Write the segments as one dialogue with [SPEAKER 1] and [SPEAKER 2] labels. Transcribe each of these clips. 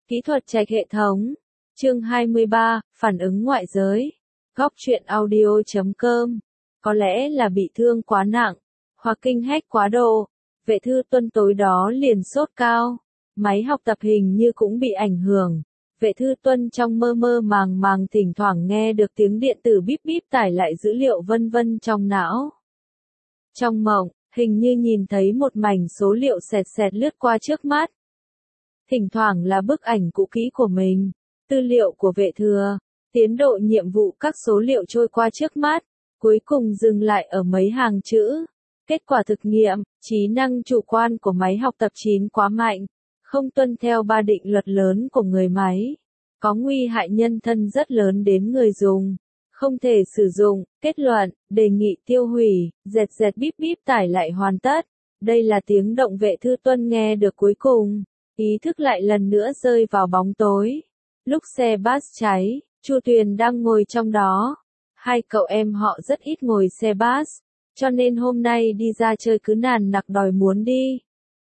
[SPEAKER 1] Kỹ thuật trạch hệ thống. Chương 23, phản ứng ngoại giới. Góc truyện audio.com. Có lẽ là bị thương quá nặng, hoặc kinh hách quá độ, Vệ Thư Tuân tối đó liền sốt cao. Máy học tập hình như cũng bị ảnh hưởng. Vệ Thư Tuân trong mơ mơ màng màng thỉnh thoảng nghe được tiếng điện tử bíp bíp tải lại dữ liệu vân vân trong não. Trong mộng, hình như nhìn thấy một mảnh số liệu xẹt xẹt lướt qua trước mắt. Thỉnh thoảng là bức ảnh cũ kỹ của mình, tư liệu của Vệ Thừa, tiến độ nhiệm vụ, các số liệu trôi qua trước mắt, cuối cùng dừng lại ở mấy hàng chữ. Kết quả thực nghiệm, trí năng chủ quan của máy học tập 9 quá mạnh, không tuân theo 3 định luật lớn của người máy, có nguy hại nhân thân rất lớn đến người dùng, không thể sử dụng. Kết luận, đề nghị tiêu hủy, dẹt dẹt bíp bíp tải lại hoàn tất. Đây là tiếng động Vệ Thư Tuân nghe được cuối cùng. Ý thức lại lần nữa rơi vào bóng tối. Lúc xe bus cháy, Chu Tuyền đang ngồi trong đó. Hai cậu em họ rất ít ngồi xe bus, cho nên hôm nay đi ra chơi cứ nàn nặc đòi muốn đi.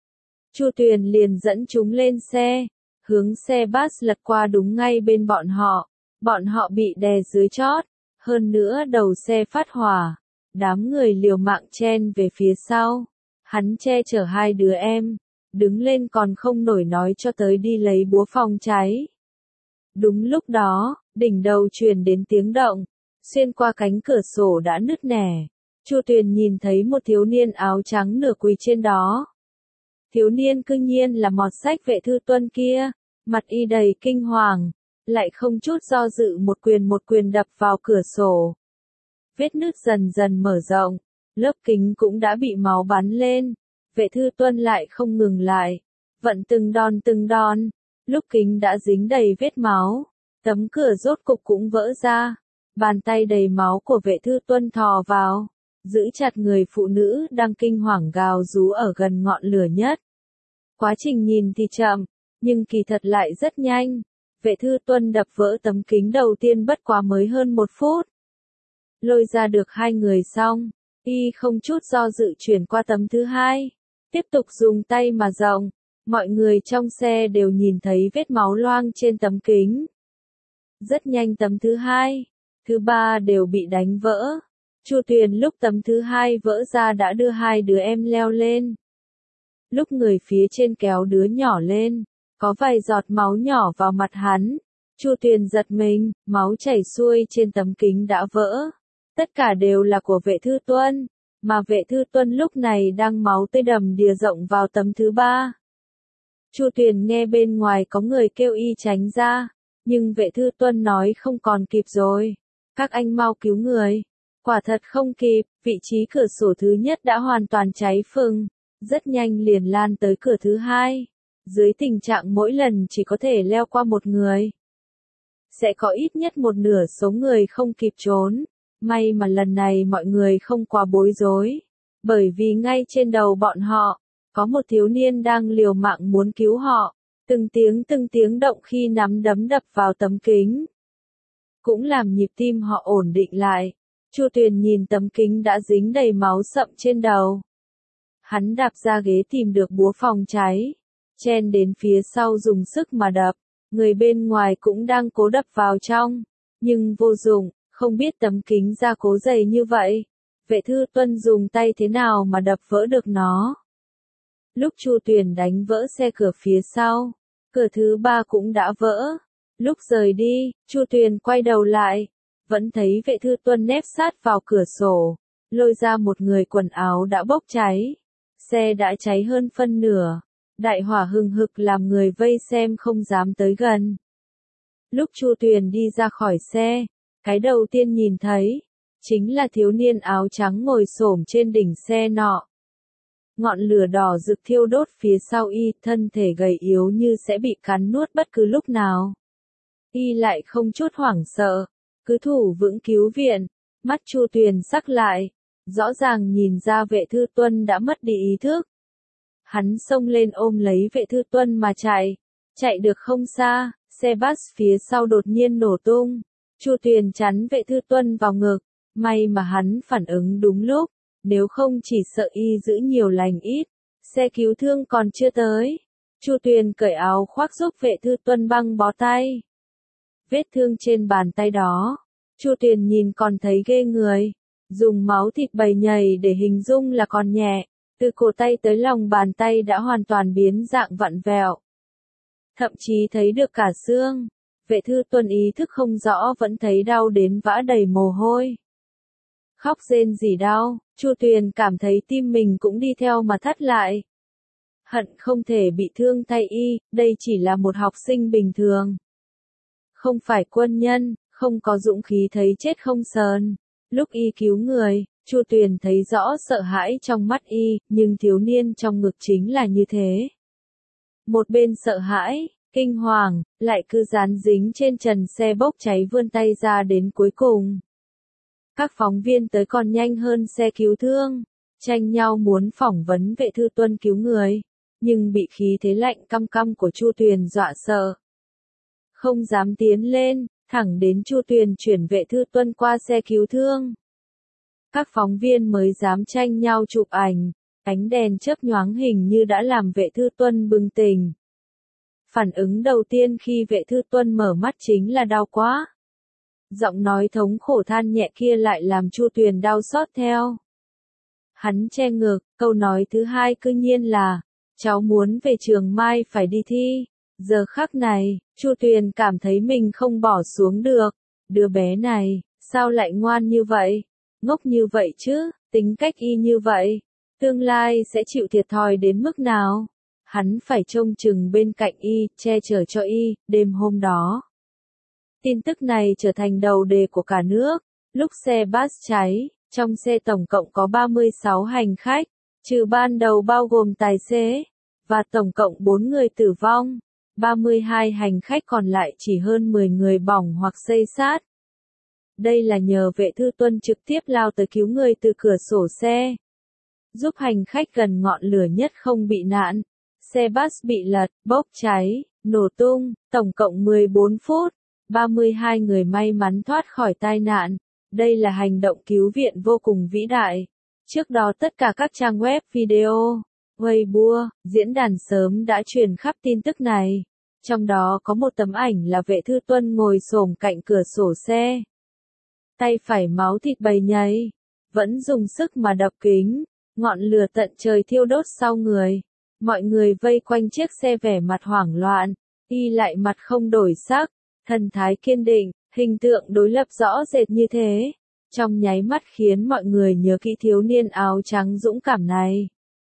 [SPEAKER 1] Chu Tuyền liền dẫn chúng lên xe, hướng xe bus lật qua đúng ngay bên bọn họ. Bọn họ bị đè dưới chót, hơn nữa đầu xe phát hỏa. Đám người liều mạng chen về phía sau. Hắn che chở hai đứa em, đứng lên còn không nổi nói cho tới đi lấy búa phòng cháy. Đúng lúc đó, đỉnh đầu truyền đến tiếng động, xuyên qua cánh cửa sổ đã nứt nẻ. Chu Tuyền nhìn thấy một thiếu niên áo trắng nửa quỳ trên đó. Thiếu niên cư nhiên là mọt sách Vệ Thư Tuân kia, mặt y đầy kinh hoàng, lại không chút do dự một quyền đập vào cửa sổ. Vết nứt dần dần mở rộng, lớp kính cũng đã bị máu bắn lên. Vệ Thư Tuân lại không ngừng lại, vận từng đòn, lúc kính đã dính đầy vết máu, tấm cửa rốt cục cũng vỡ ra. Bàn tay đầy máu của Vệ Thư Tuân thò vào, giữ chặt người phụ nữ đang kinh hoàng gào rú ở gần ngọn lửa nhất. Quá trình nhìn thì chậm, nhưng kỳ thật lại rất nhanh. Vệ Thư Tuân đập vỡ tấm kính đầu tiên bất quá mới hơn 1 phút. Lôi ra được hai người xong, y không chút do dự chuyển qua tấm thứ hai, tiếp tục dùng tay mà rộng. Mọi người trong xe đều nhìn thấy vết máu loang trên tấm kính. Rất nhanh tấm thứ hai, thứ ba đều bị đánh vỡ. Chu Tuyền lúc tấm thứ hai vỡ ra đã đưa hai đứa em leo lên. Lúc người phía trên kéo đứa nhỏ lên, có vài giọt máu nhỏ vào mặt hắn. Chu Tuyền giật mình, máu chảy xuôi trên tấm kính đã vỡ. Tất cả đều là của Vệ Thư Tuân, mà Vệ Thư Tuân lúc này đang máu tươi đầm đìa rộng vào tấm thứ ba. Chu Tuyền nghe bên ngoài có người kêu y tránh ra, nhưng Vệ Thư Tuân nói không còn kịp rồi. Các anh mau cứu người. Quả thật không kịp, vị trí cửa sổ thứ nhất đã hoàn toàn cháy phừng, rất nhanh liền lan tới cửa thứ hai. Dưới tình trạng mỗi lần chỉ có thể leo qua một người, sẽ có ít nhất một nửa số người không kịp trốn. May mà lần này mọi người không quá bối rối, bởi vì ngay trên đầu bọn họ, có một thiếu niên đang liều mạng muốn cứu họ. Từng tiếng động khi nắm đấm đập vào tấm kính, cũng làm nhịp tim họ ổn định lại. Chu Tuyền nhìn tấm kính đã dính đầy máu sậm trên đầu. Hắn đạp ra ghế tìm được búa phòng cháy, chen đến phía sau dùng sức mà đập. Người bên ngoài cũng đang cố đập vào trong, nhưng vô dụng, không biết tấm kính gia cố dày như vậy. Vệ Thư Tuân dùng tay thế nào mà đập vỡ được nó. Lúc Chu Tuyền đánh vỡ xe cửa phía sau, cửa thứ ba cũng đã vỡ. Lúc rời đi, Chu Tuyền quay đầu lại, vẫn thấy Vệ Thư Tuân nép sát vào cửa sổ, lôi ra một người quần áo đã bốc cháy. Xe đã cháy hơn phân nửa, đại hỏa hừng hực làm người vây xem không dám tới gần. Lúc Chu Tuyền đi ra khỏi xe, cái đầu tiên nhìn thấy, chính là thiếu niên áo trắng ngồi xổm trên đỉnh xe nọ. Ngọn lửa đỏ rực thiêu đốt phía sau y, thân thể gầy yếu như sẽ bị cắn nuốt bất cứ lúc nào. Y lại không chút hoảng sợ, cứ thủ vững cứu viện. Mắt Chu Tuyền sắc lại, rõ ràng nhìn ra Vệ Thư Tuân đã mất đi ý thức. Hắn xông lên ôm lấy Vệ Thư Tuân mà chạy được không xa, xe bus phía sau đột nhiên nổ tung. Chu Tuyền chắn Vệ Thư Tuân vào ngực, may mà hắn phản ứng đúng lúc, nếu không chỉ sợ y giữ nhiều lành ít, xe cứu thương còn chưa tới. Chu Tuyền cởi áo khoác giúp Vệ Thư Tuân băng bó tay. Vết thương trên bàn tay đó, Chu Tuyền nhìn còn thấy ghê người, dùng máu thịt bầy nhầy để hình dung là còn nhẹ, từ cổ tay tới lòng bàn tay đã hoàn toàn biến dạng vặn vẹo. Thậm chí thấy được cả xương. Vệ Thư Tuân ý thức không rõ vẫn thấy đau đến vã đầy mồ hôi. Khóc rên rỉ đau, Chu Tuyền cảm thấy tim mình cũng đi theo mà thắt lại. Hận không thể bị thương thay y, đây chỉ là một học sinh bình thường. Không phải quân nhân, không có dũng khí thấy chết không sờn. Lúc y cứu người, Chu Tuyền thấy rõ sợ hãi trong mắt y, nhưng thiếu niên trong ngực chính là như thế. Một bên sợ hãi, kinh hoàng, lại cứ dán dính trên trần xe bốc cháy vươn tay ra đến cuối cùng. Các phóng viên tới còn nhanh hơn xe cứu thương, tranh nhau muốn phỏng vấn Vệ Thư Tuân cứu người, nhưng bị khí thế lạnh căm căm của Chu Tuyền dọa sợ. Không dám tiến lên, thẳng đến Chu Tuyền chuyển Vệ Thư Tuân qua xe cứu thương. Các phóng viên mới dám tranh nhau chụp ảnh, ánh đèn chớp nhoáng hình như đã làm Vệ Thư Tuân bừng tỉnh. Phản ứng đầu tiên khi Vệ Thư Tuân mở mắt chính là đau quá. Giọng nói thống khổ than nhẹ kia lại làm Chu Tuyền đau xót theo. Hắn che ngực, câu nói thứ hai cư nhiên là, cháu muốn về trường mai phải đi thi. Giờ khắc này, Chu Tuyền cảm thấy mình không bỏ xuống được. Đứa bé này, sao lại ngoan như vậy? Ngốc như vậy chứ, tính cách y như vậy. Tương lai sẽ chịu thiệt thòi đến mức nào? Hắn phải trông chừng bên cạnh y, che chở cho y, đêm hôm đó. Tin tức này trở thành đầu đề của cả nước. Lúc xe bus cháy, trong xe tổng cộng có 36 hành khách, trừ ban đầu bao gồm tài xế, và tổng cộng 4 người tử vong. 32 hành khách còn lại chỉ hơn 10 người bỏng hoặc xây xát. Đây là nhờ Vệ Thư Tuân trực tiếp lao tới cứu người từ cửa sổ xe, giúp hành khách gần ngọn lửa nhất không bị nạn. Xe bus bị lật, bốc cháy, nổ tung, tổng cộng 14 phút. 32 người may mắn thoát khỏi tai nạn. Đây là hành động cứu viện vô cùng vĩ đại. Trước đó tất cả các trang web video, Weibo, diễn đàn sớm đã truyền khắp tin tức này. Trong đó có một tấm ảnh là Vệ Thư Tuân ngồi xổm cạnh cửa sổ xe. Tay phải máu thịt bầy nhầy, vẫn dùng sức mà đập kính, ngọn lửa tận trời thiêu đốt sau người. Mọi người vây quanh chiếc xe vẻ mặt hoảng loạn, y lại mặt không đổi sắc, thần thái kiên định, hình tượng đối lập rõ rệt như thế. Trong nháy mắt khiến mọi người nhớ kỹ thiếu niên áo trắng dũng cảm này.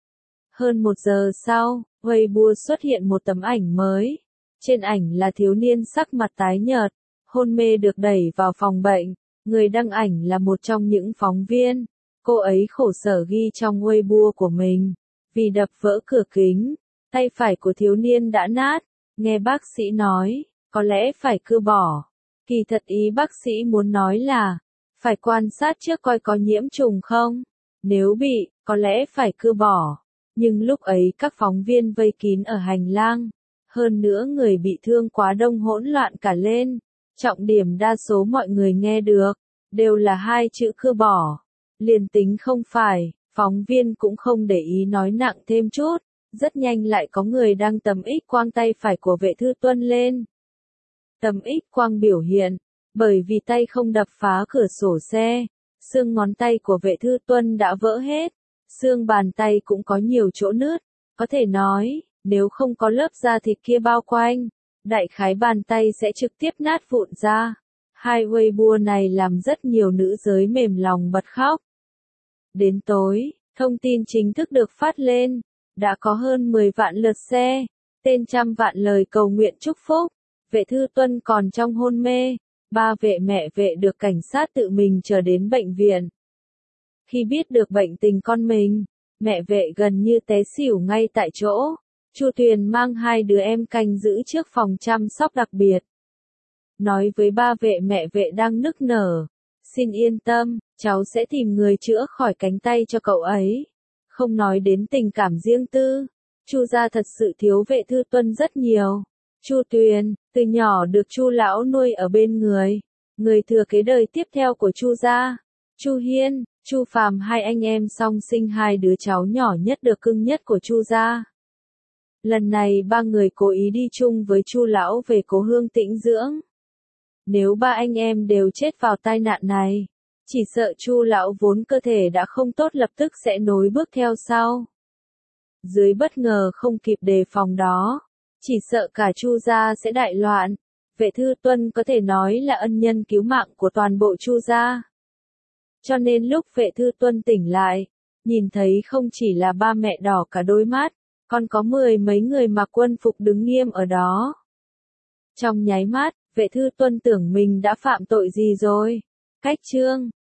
[SPEAKER 1] Hơn 1 giờ sau, Weibo xuất hiện một tấm ảnh mới. Trên ảnh là thiếu niên sắc mặt tái nhợt, hôn mê được đẩy vào phòng bệnh. Người đăng ảnh là một trong những phóng viên. Cô ấy khổ sở ghi trong Weibo của mình. Vì đập vỡ cửa kính, tay phải của thiếu niên đã nát. Nghe bác sĩ nói, có lẽ phải cưa bỏ. Kỳ thật ý bác sĩ muốn nói là, phải quan sát trước coi có nhiễm trùng không. Nếu bị, có lẽ phải cưa bỏ. Nhưng lúc ấy các phóng viên vây kín ở hành lang. Hơn nữa người bị thương quá đông hỗn loạn cả lên. Trọng điểm đa số mọi người nghe được, đều là 2 chữ cưa bỏ. Liền tính không phải, phóng viên cũng không để ý nói nặng thêm chút. Rất nhanh lại có người đăng tấm X quang tay phải của Vệ Thư Tuân lên. Tấm X quang biểu hiện, bởi vì tay không đập phá cửa sổ xe, xương ngón tay của Vệ Thư Tuân đã vỡ hết, xương bàn tay cũng có nhiều chỗ nứt, có thể nói, nếu không có lớp da thịt kia bao quanh, đại khái bàn tay sẽ trực tiếp nát vụn ra. Hai Weibo này làm rất nhiều nữ giới mềm lòng bật khóc. Đến tối, thông tin chính thức được phát lên, đã có hơn 10 vạn lượt share, tên trăm vạn lời cầu nguyện chúc phúc. Vệ Thư Tuân còn trong hôn mê, 3 vệ mẹ vệ được cảnh sát tự mình chờ đến bệnh viện. Khi biết được bệnh tình con mình, mẹ vệ gần như té xỉu ngay tại chỗ. Chu Tuyền mang 2 đứa em canh giữ trước phòng chăm sóc đặc biệt. Nói với 3 vệ mẹ vệ đang nức nở, xin yên tâm, cháu sẽ tìm người chữa khỏi cánh tay cho cậu ấy. Không nói đến tình cảm riêng tư, Chu gia thật sự thiếu Vệ Thư Tuân rất nhiều. Chu Tuyền, từ nhỏ được Chu lão nuôi ở bên người, người thừa kế đời tiếp theo của Chu gia. Chu Hiên, Chu Phàm, 2 anh em song sinh 2 đứa cháu nhỏ nhất được cưng nhất của Chu gia. Lần này ba người cố ý đi chung với Chu lão về cố hương tĩnh dưỡng. Nếu ba anh em đều chết vào tai nạn này, chỉ sợ Chu lão vốn cơ thể đã không tốt lập tức sẽ nối bước theo sau. Dưới bất ngờ không kịp đề phòng đó, chỉ sợ cả Chu gia sẽ đại loạn. Vệ Thư Tuân có thể nói là ân nhân cứu mạng của toàn bộ Chu gia. Cho nên lúc Vệ Thư Tuân tỉnh lại, nhìn thấy không chỉ là ba mẹ đỏ cả đôi mắt, còn có 10 mấy người mặc quân phục đứng nghiêm ở đó. Trong nháy mắt, Vệ Thư Tuân tưởng mình đã phạm tội gì rồi. Cách chương